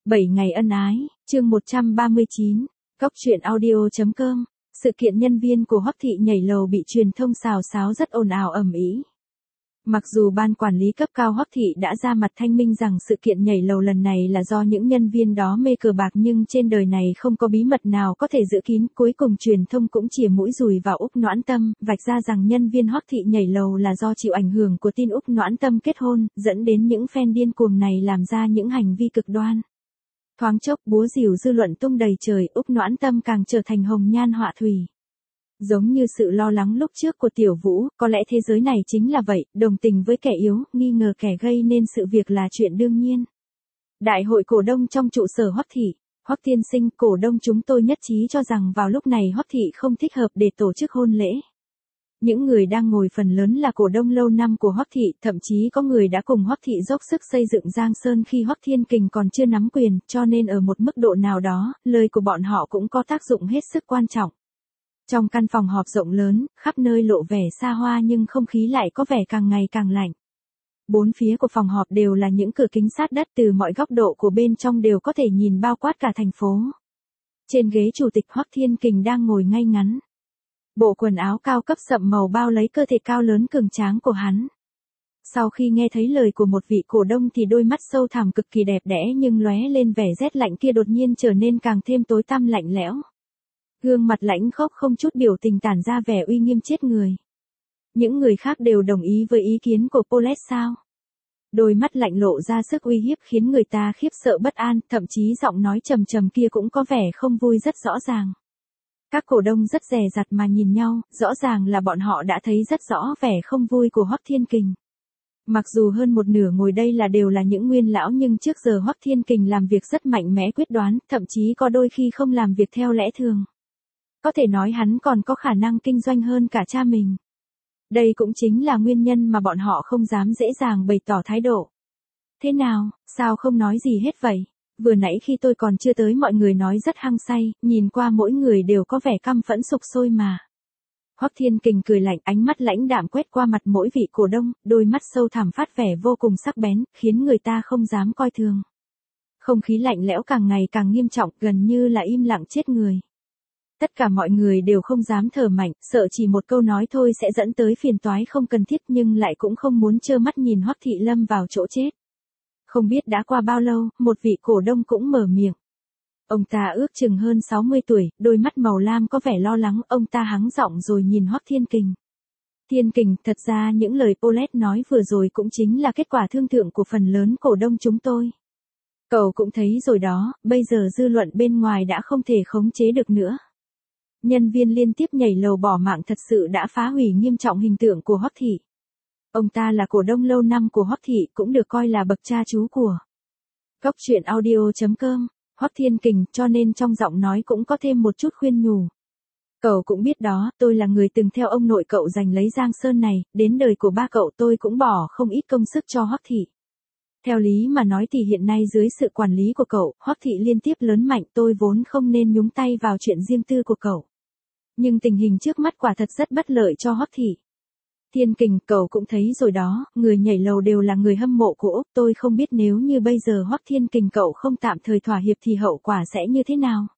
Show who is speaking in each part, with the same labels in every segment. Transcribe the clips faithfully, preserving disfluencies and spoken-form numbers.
Speaker 1: bảy ngày ân ái, chương một trăm ba mươi chín, Cóc truyện audio.com. Sự kiện nhân viên của Hoắc Thị nhảy lầu bị truyền thông xào xáo rất ồn ào ầm ĩ. Mặc dù ban quản lý cấp cao Hoắc Thị đã ra mặt thanh minh rằng sự kiện nhảy lầu lần này là do những nhân viên đó mê cờ bạc, nhưng trên đời này không có bí mật nào có thể giữ kín, cuối cùng truyền thông cũng chìa mũi dùi vào Úc Noãn Tâm, vạch ra rằng nhân viên Hoắc Thị nhảy lầu là do chịu ảnh hưởng của tin Úc Noãn Tâm kết hôn, dẫn đến những fan điên cuồng này làm ra những hành vi cực đoan. Thoáng chốc búa rìu dư luận tung đầy trời, Úc Noãn Tâm càng trở thành hồng nhan họa thủy. Giống như sự lo lắng lúc trước của Tiểu Vũ, có lẽ thế giới này chính là vậy, đồng tình với kẻ yếu, nghi ngờ kẻ gây nên sự việc là chuyện đương nhiên. Đại hội cổ đông trong trụ sở Hoắc Thị. Hoắc tiên sinh, cổ đông chúng tôi nhất trí cho rằng vào lúc này Hoắc Thị không thích hợp để tổ chức hôn lễ. Những người đang ngồi phần lớn là cổ đông lâu năm của Hoắc Thị, thậm chí có người đã cùng Hoắc Thị dốc sức xây dựng Giang Sơn khi Hoắc Thiên Kình còn chưa nắm quyền, cho nên ở một mức độ nào đó, lời của bọn họ cũng có tác dụng hết sức quan trọng. Trong căn phòng họp rộng lớn, khắp nơi lộ vẻ xa hoa nhưng không khí lại có vẻ càng ngày càng lạnh. Bốn phía của phòng họp đều là những cửa kính sát đất, từ mọi góc độ của bên trong đều có thể nhìn bao quát cả thành phố. Trên ghế chủ tịch, Hoắc Thiên Kình đang ngồi ngay ngắn. Bộ quần áo cao cấp sậm màu bao lấy cơ thể cao lớn cường tráng của hắn. Sau khi nghe thấy lời của một vị cổ đông thì đôi mắt sâu thẳm cực kỳ đẹp đẽ nhưng lóe lên vẻ rét lạnh kia đột nhiên trở nên càng thêm tối tăm lạnh lẽo. Gương mặt lãnh khốc không chút biểu tình tản ra vẻ uy nghiêm chết người. Những người khác đều đồng ý với ý kiến của Paulette sao? Đôi mắt lạnh lộ ra sức uy hiếp khiến người ta khiếp sợ bất an, thậm chí giọng nói trầm trầm kia cũng có vẻ không vui rất rõ ràng. Các cổ đông rất dè dặt mà nhìn nhau, rõ ràng là bọn họ đã thấy rất rõ vẻ không vui của Hoắc Thiên Kình. Mặc dù hơn một nửa ngồi đây là đều là những nguyên lão nhưng trước giờ Hoắc Thiên Kình làm việc rất mạnh mẽ quyết đoán, thậm chí có đôi khi không làm việc theo lẽ thường. Có thể nói hắn còn có khả năng kinh doanh hơn cả cha mình. Đây cũng chính là nguyên nhân mà bọn họ không dám dễ dàng bày tỏ thái độ. Thế nào, sao không nói gì hết vậy? Vừa nãy khi tôi còn chưa tới mọi người nói rất hăng say, nhìn qua mỗi người đều có vẻ căm phẫn sục sôi mà. Hoắc Thiên Kình cười lạnh, ánh mắt lãnh đạm quét qua mặt mỗi vị cổ đông, đôi mắt sâu thẳm phát vẻ vô cùng sắc bén, khiến người ta không dám coi thường. Không khí lạnh lẽo càng ngày càng nghiêm trọng, gần như là im lặng chết người. Tất cả mọi người đều không dám thở mạnh, sợ chỉ một câu nói thôi sẽ dẫn tới phiền toái không cần thiết, nhưng lại cũng không muốn trơ mắt nhìn Hoắc Thị lâm vào chỗ chết. Không biết đã qua bao lâu, một vị cổ đông cũng mở miệng. Ông ta ước chừng hơn sáu mươi tuổi, đôi mắt màu lam có vẻ lo lắng, ông ta hắng giọng rồi nhìn Hoắc Thiên Kình. Thiên Kình, thật ra những lời Paulette nói vừa rồi cũng chính là kết quả thương thưởng của phần lớn cổ đông chúng tôi. Cậu cũng thấy rồi đó, bây giờ dư luận bên ngoài đã không thể khống chế được nữa. Nhân viên liên tiếp nhảy lầu bỏ mạng thật sự đã phá hủy nghiêm trọng hình tượng của Hoắc Thị. Ông ta là cổ đông lâu năm của Hoắc Thị, cũng được coi là bậc cha chú của Cóc truyện audio.com. Hoắc Thiên Kình, cho nên trong giọng nói cũng có thêm một chút khuyên nhủ. Cậu cũng biết đó, tôi là người từng theo ông nội cậu giành lấy Giang Sơn này, đến đời của ba cậu tôi cũng bỏ không ít công sức cho Hoắc Thị. Theo lý mà nói thì hiện nay dưới sự quản lý của cậu, Hoắc Thị liên tiếp lớn mạnh, tôi vốn không nên nhúng tay vào chuyện riêng tư của cậu. Nhưng tình hình trước mắt quả thật rất bất lợi cho Hoắc Thị. Thiên Kình, cậu cũng thấy rồi đó, người nhảy lầu đều là người hâm mộ của Úc, tôi không biết nếu như bây giờ Hoắc Thiên Kình cậu không tạm thời thỏa hiệp thì hậu quả sẽ như thế nào.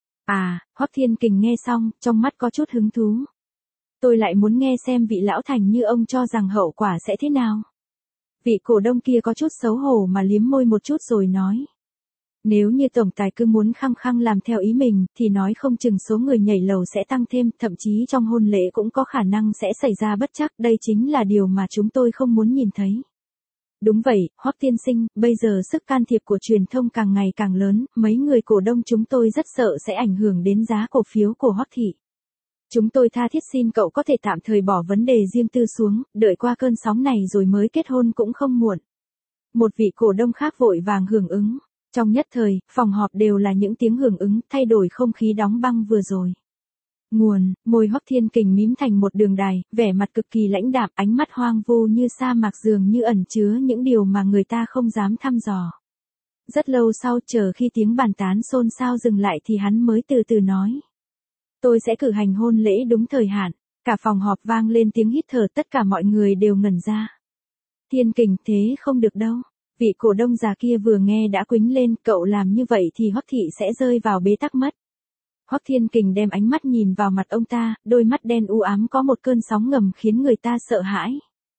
Speaker 1: À, Hoắc Thiên Kình nghe xong, trong mắt có chút hứng thú. Tôi lại muốn nghe xem vị lão thành như ông cho rằng hậu quả sẽ thế nào. Vị cổ đông kia có chút xấu hổ mà liếm môi một chút rồi nói. Nếu như tổng tài cứ muốn khăng khăng làm theo ý mình, thì nói không chừng số người nhảy lầu sẽ tăng thêm, thậm chí trong hôn lễ cũng có khả năng sẽ xảy ra bất trắc, đây chính là điều mà chúng tôi không muốn nhìn thấy. Đúng vậy, Hoắc tiên sinh, bây giờ sức can thiệp của truyền thông càng ngày càng lớn, mấy người cổ đông chúng tôi rất sợ sẽ ảnh hưởng đến giá cổ phiếu của Hoắc Thị. Chúng tôi tha thiết xin cậu có thể tạm thời bỏ vấn đề riêng tư xuống, đợi qua cơn sóng này rồi mới kết hôn cũng không muộn. Một vị cổ đông khác vội vàng hưởng ứng. Trong nhất thời, phòng họp đều là những tiếng hưởng ứng, thay đổi không khí đóng băng vừa rồi. Nguồn, môi Hoắc Thiên Kình mím thành một đường đài, vẻ mặt cực kỳ lãnh đạm, ánh mắt hoang vu như sa mạc dường như ẩn chứa những điều mà người ta không dám thăm dò. Rất lâu sau, chờ khi tiếng bàn tán xôn xao dừng lại thì hắn mới từ từ nói. Tôi sẽ cử hành hôn lễ đúng thời hạn. Cả phòng họp vang lên tiếng hít thở, tất cả mọi người đều ngẩn ra. Thiên Kình, thế không được đâu. Vị cổ đông già kia vừa nghe đã quýnh lên, cậu làm như vậy thì Hoắc thị sẽ rơi vào bế tắc mất. Hoắc Thiên Kình đem ánh mắt nhìn vào mặt ông ta, đôi mắt đen u ám có một cơn sóng ngầm khiến người ta sợ hãi.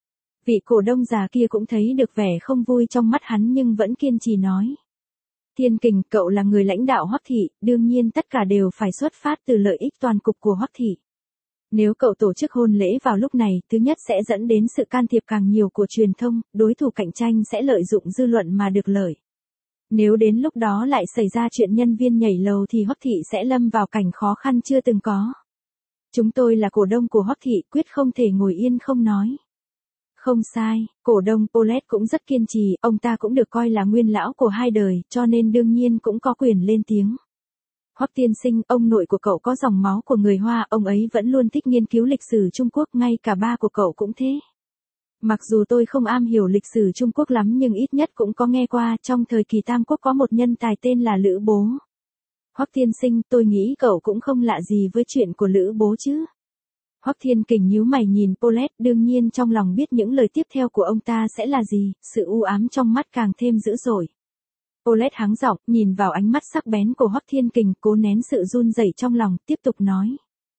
Speaker 1: Vị cổ đông già kia cũng thấy được vẻ không vui trong mắt hắn nhưng vẫn kiên trì nói. Thiên Kình, cậu là người lãnh đạo Hoắc thị, đương nhiên tất cả đều phải xuất phát từ lợi ích toàn cục của Hoắc thị. Nếu cậu tổ chức hôn lễ vào lúc này, thứ nhất sẽ dẫn đến sự can thiệp càng nhiều của truyền thông, đối thủ cạnh tranh sẽ lợi dụng dư luận mà được lợi. Nếu đến lúc đó lại xảy ra chuyện nhân viên nhảy lầu thì Hoắc thị sẽ lâm vào cảnh khó khăn chưa từng có. Chúng tôi là cổ đông của Hoắc thị, quyết không thể ngồi yên không nói. Không sai, cổ đông Paulette cũng rất kiên trì, ông ta cũng được coi là nguyên lão của hai đời, cho nên đương nhiên cũng có quyền lên tiếng. Hoắc tiên sinh, ông nội của cậu có dòng máu của người Hoa, ông ấy vẫn luôn thích nghiên cứu lịch sử Trung Quốc, ngay cả ba của cậu cũng thế. Mặc dù tôi không am hiểu lịch sử Trung Quốc lắm nhưng ít nhất cũng có nghe qua, trong thời kỳ Tam Quốc có một nhân tài tên là Lữ Bố. Hoắc tiên sinh, tôi nghĩ cậu cũng không lạ gì với chuyện của Lữ Bố chứ. Hoắc Thiên Kình nhíu mày nhìn Paulette, đương nhiên trong lòng biết những lời tiếp theo của ông ta sẽ là gì, sự u ám trong mắt càng thêm dữ dội. Paulette hắng giọng, nhìn vào ánh mắt sắc bén của Hoắc Thiên Kình, cố nén sự run rẩy trong lòng, tiếp tục nói.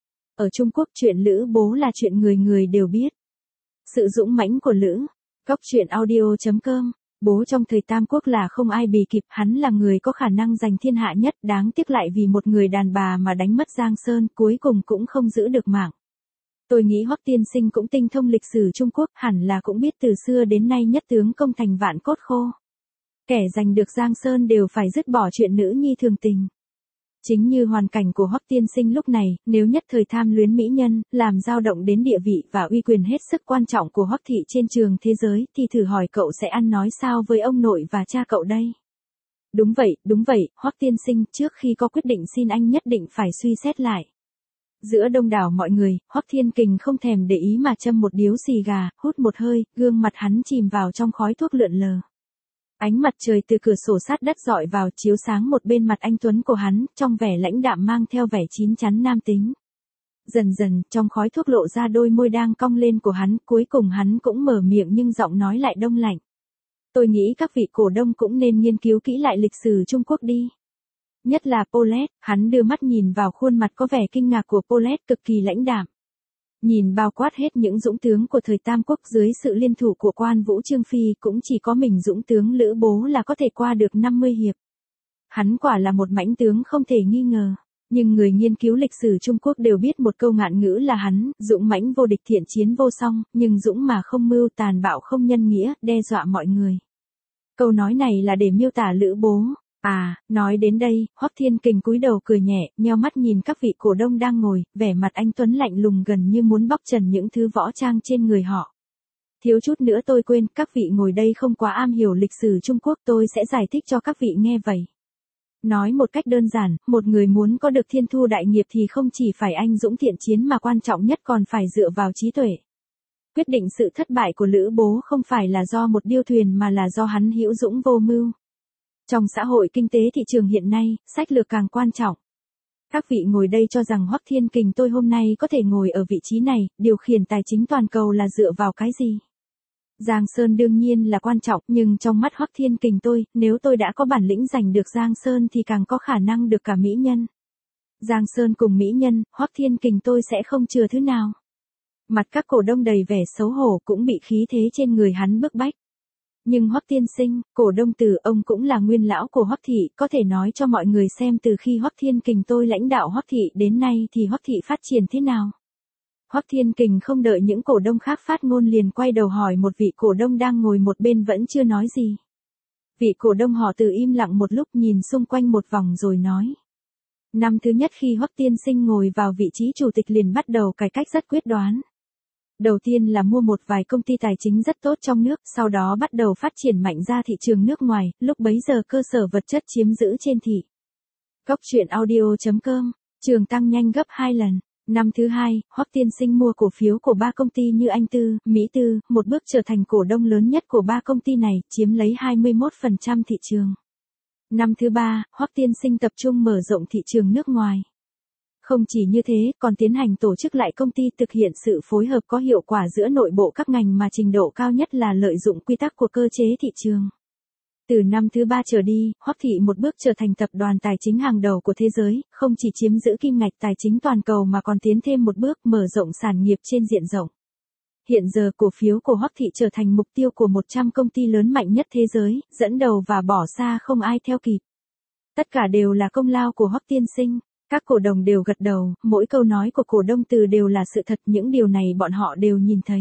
Speaker 1: Ở Trung Quốc chuyện Lữ Bố là chuyện người người đều biết. Sự dũng mãnh của Lữ. Góc truyện audio chấm com. Bố trong thời Tam Quốc là không ai bì kịp, hắn là người có khả năng giành thiên hạ nhất, đáng tiếc lại vì một người đàn bà mà đánh mất Giang Sơn, cuối cùng cũng không giữ được mạng. Tôi nghĩ Hoắc tiên sinh cũng tinh thông lịch sử Trung Quốc, hẳn là cũng biết từ xưa đến nay nhất tướng công thành vạn cốt khô. Kẻ giành được Giang Sơn đều phải dứt bỏ chuyện nữ nhi thường tình. Chính như hoàn cảnh của Hoắc tiên sinh lúc này, nếu nhất thời tham luyến mỹ nhân, làm dao động đến địa vị và uy quyền hết sức quan trọng của Hoắc thị trên trường thế giới, thì thử hỏi cậu sẽ ăn nói sao với ông nội và cha cậu đây? Đúng vậy, đúng vậy, Hoắc tiên sinh, trước khi có quyết định xin anh nhất định phải suy xét lại. Giữa đông đảo mọi người, Hoắc Thiên Kình không thèm để ý mà châm một điếu xì gà, hút một hơi, gương mặt hắn chìm vào trong khói thuốc lượn lờ. Ánh mặt trời từ cửa sổ sát đất dọi vào chiếu sáng một bên mặt anh tuấn của hắn, trong vẻ lãnh đạm mang theo vẻ chín chắn nam tính. Dần dần, trong khói thuốc lộ ra đôi môi đang cong lên của hắn, cuối cùng hắn cũng mở miệng nhưng giọng nói lại đông lạnh. Tôi nghĩ các vị cổ đông cũng nên nghiên cứu kỹ lại lịch sử Trung Quốc đi. Nhất là Paulette, hắn đưa mắt nhìn vào khuôn mặt có vẻ kinh ngạc của Paulette cực kỳ lãnh đạm. Nhìn bao quát hết những dũng tướng của thời Tam Quốc dưới sự liên thủ của Quan Vũ Trương Phi cũng chỉ có mình dũng tướng Lữ Bố là có thể qua được năm mươi hiệp. Hắn quả là một mãnh tướng không thể nghi ngờ. Nhưng người nghiên cứu lịch sử Trung Quốc đều biết một câu ngạn ngữ là hắn, dũng mãnh vô địch thiện chiến vô song, nhưng dũng mà không mưu tàn bạo không nhân nghĩa, đe dọa mọi người. Câu nói này là để miêu tả Lữ Bố. À, nói đến đây, Hoắc Thiên Kình cúi đầu cười nhẹ, nheo mắt nhìn các vị cổ đông đang ngồi, vẻ mặt anh tuấn lạnh lùng gần như muốn bóc trần những thứ võ trang trên người họ. Thiếu chút nữa tôi quên, các vị ngồi đây không quá am hiểu lịch sử Trung Quốc, tôi sẽ giải thích cho các vị nghe vậy. Nói một cách đơn giản, một người muốn có được thiên thu đại nghiệp thì không chỉ phải anh dũng thiện chiến mà quan trọng nhất còn phải dựa vào trí tuệ. Quyết định sự thất bại của Lữ Bố không phải là do một điêu thuyền mà là do hắn hữu dũng vô mưu. Trong xã hội kinh tế thị trường hiện nay, sách lược càng quan trọng. Các vị ngồi đây cho rằng Hoắc Thiên Kình tôi hôm nay có thể ngồi ở vị trí này, điều khiển tài chính toàn cầu là dựa vào cái gì? Giang Sơn đương nhiên là quan trọng, nhưng trong mắt Hoắc Thiên Kình tôi, nếu tôi đã có bản lĩnh giành được Giang Sơn thì càng có khả năng được cả mỹ nhân. Giang Sơn cùng mỹ nhân, Hoắc Thiên Kình tôi sẽ không chừa thứ nào. Mặt các cổ đông đầy vẻ xấu hổ cũng bị khí thế trên người hắn bức bách. Nhưng Hoắc tiên sinh, cổ đông Từ, ông cũng là nguyên lão của Hoắc thị, có thể nói cho mọi người xem từ khi Hoắc Thiên Kình tôi lãnh đạo Hoắc thị đến nay thì Hoắc thị phát triển thế nào. Hoắc Thiên Kình không đợi những cổ đông khác phát ngôn liền quay đầu hỏi một vị cổ đông đang ngồi một bên vẫn chưa nói gì. Vị cổ đông họ Từ im lặng một lúc nhìn xung quanh một vòng rồi nói. Năm thứ nhất khi Hoắc tiên sinh ngồi vào vị trí chủ tịch liền bắt đầu cải cách rất quyết đoán. Đầu tiên là mua một vài công ty tài chính rất tốt trong nước, sau đó bắt đầu phát triển mạnh ra thị trường nước ngoài, lúc bấy giờ cơ sở vật chất chiếm giữ trên thị. Góc truyện audio chấm com, trường tăng nhanh gấp hai lần. Năm thứ hai, Hoắc tiên sinh mua cổ phiếu của ba công ty như Anh Tư, Mỹ Tư, một bước trở thành cổ đông lớn nhất của ba công ty này, chiếm lấy hai mươi mốt phần trăm thị trường. Năm thứ ba, Hoắc tiên sinh tập trung mở rộng thị trường nước ngoài. Không chỉ như thế, còn tiến hành tổ chức lại công ty thực hiện sự phối hợp có hiệu quả giữa nội bộ các ngành mà trình độ cao nhất là lợi dụng quy tắc của cơ chế thị trường. Từ năm thứ ba trở đi, Hoắc Thị một bước trở thành tập đoàn tài chính hàng đầu của thế giới, không chỉ chiếm giữ kim ngạch tài chính toàn cầu mà còn tiến thêm một bước mở rộng sản nghiệp trên diện rộng. Hiện giờ cổ phiếu của Hoắc Thị trở thành mục tiêu của một trăm công ty lớn mạnh nhất thế giới, dẫn đầu và bỏ xa không ai theo kịp. Tất cả đều là công lao của Hoắc tiên sinh. Các cổ đồng đều gật đầu, mỗi câu nói của cổ đông từ đều là sự thật, những điều này bọn họ đều nhìn thấy.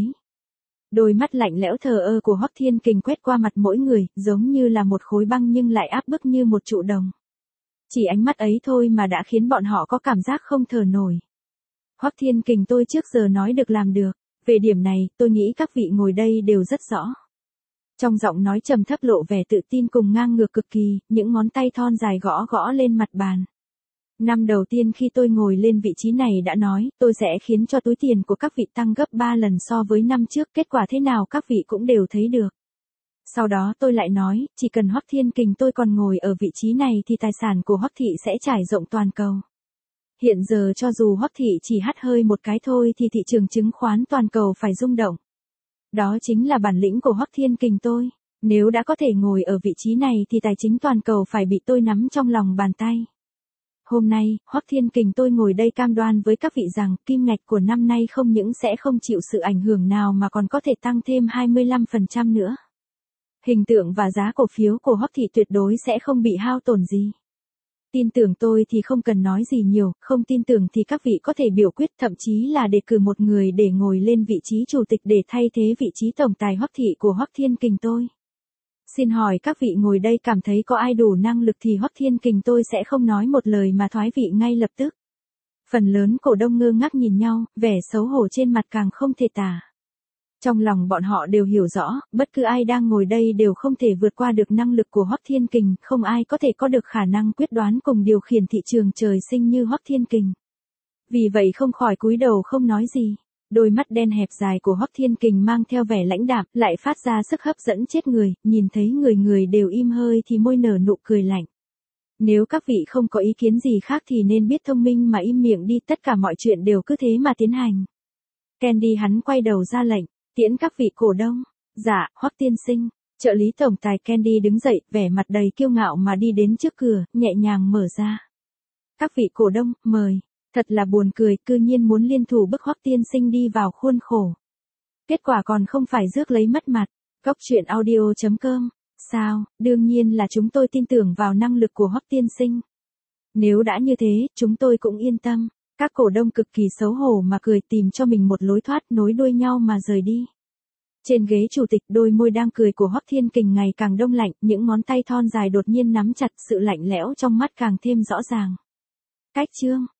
Speaker 1: Đôi mắt lạnh lẽo thờ ơ của Hoắc Thiên Kình quét qua mặt mỗi người, giống như là một khối băng nhưng lại áp bức như một trụ đồng. Chỉ ánh mắt ấy thôi mà đã khiến bọn họ có cảm giác không thở nổi. Hoắc Thiên Kình, tôi trước giờ nói được làm được, về điểm này, tôi nghĩ các vị ngồi đây đều rất rõ. Trong giọng nói trầm thấp lộ vẻ tự tin cùng ngang ngược cực kỳ, những ngón tay thon dài gõ gõ lên mặt bàn. Năm đầu tiên khi tôi ngồi lên vị trí này đã nói, tôi sẽ khiến cho túi tiền của các vị tăng gấp ba lần so với năm trước, kết quả thế nào các vị cũng đều thấy được. Sau đó tôi lại nói, chỉ cần Hoắc Thiên Kình tôi còn ngồi ở vị trí này thì tài sản của Hoắc Thị sẽ trải rộng toàn cầu. Hiện giờ cho dù Hoắc Thị chỉ hắt hơi một cái thôi thì thị trường chứng khoán toàn cầu phải rung động. Đó chính là bản lĩnh của Hoắc Thiên Kình tôi. Nếu đã có thể ngồi ở vị trí này thì tài chính toàn cầu phải bị tôi nắm trong lòng bàn tay. Hôm nay, Hoắc Thiên Kình tôi ngồi đây cam đoan với các vị rằng, kim ngạch của năm nay không những sẽ không chịu sự ảnh hưởng nào mà còn có thể tăng thêm hai mươi lăm phần trăm nữa. Hình tượng và giá cổ phiếu của Hoắc Thị tuyệt đối sẽ không bị hao tổn gì. Tin tưởng tôi thì không cần nói gì nhiều, không tin tưởng thì các vị có thể biểu quyết, thậm chí là đề cử một người để ngồi lên vị trí chủ tịch để thay thế vị trí tổng tài Hoắc Thị của Hoắc Thiên Kình tôi. Xin hỏi các vị ngồi đây cảm thấy có ai đủ năng lực thì Hoắc Thiên Kình tôi sẽ không nói một lời mà thoái vị ngay lập tức. Phần lớn cổ đông ngơ ngác nhìn nhau, vẻ xấu hổ trên mặt càng không thể tả. Trong lòng bọn họ đều hiểu rõ, bất cứ ai đang ngồi đây đều không thể vượt qua được năng lực của Hoắc Thiên Kình, không ai có thể có được khả năng quyết đoán cùng điều khiển thị trường trời sinh như Hoắc Thiên Kình. Vì vậy không khỏi cúi đầu không nói gì. Đôi mắt đen hẹp dài của Hoắc Thiên Kình mang theo vẻ lãnh đạm, lại phát ra sức hấp dẫn chết người, nhìn thấy người người đều im hơi thì môi nở nụ cười lạnh. Nếu các vị không có ý kiến gì khác thì nên biết thông minh mà im miệng đi, tất cả mọi chuyện đều cứ thế mà tiến hành. Candy hắn quay đầu ra lệnh, tiễn các vị cổ đông. Dạ, Hoắc tiên sinh. Trợ lý tổng tài Candy đứng dậy, vẻ mặt đầy kiêu ngạo mà đi đến trước cửa, nhẹ nhàng mở ra. Các vị cổ đông, mời. Thật là buồn cười, cư nhiên muốn liên thủ bức Hoắc tiên sinh đi vào khuôn khổ. Kết quả còn không phải rước lấy mất mặt. Góc truyện audio chấm com. Sao, đương nhiên là chúng tôi tin tưởng vào năng lực của Hoắc tiên sinh. Nếu đã như thế, chúng tôi cũng yên tâm. Các cổ đông cực kỳ xấu hổ mà cười, tìm cho mình một lối thoát, nối đuôi nhau mà rời đi. Trên ghế chủ tịch, đôi môi đang cười của Hoắc Thiên Kình ngày càng đông lạnh, những ngón tay thon dài đột nhiên nắm chặt, sự lạnh lẽo trong mắt càng thêm rõ ràng. Cách chương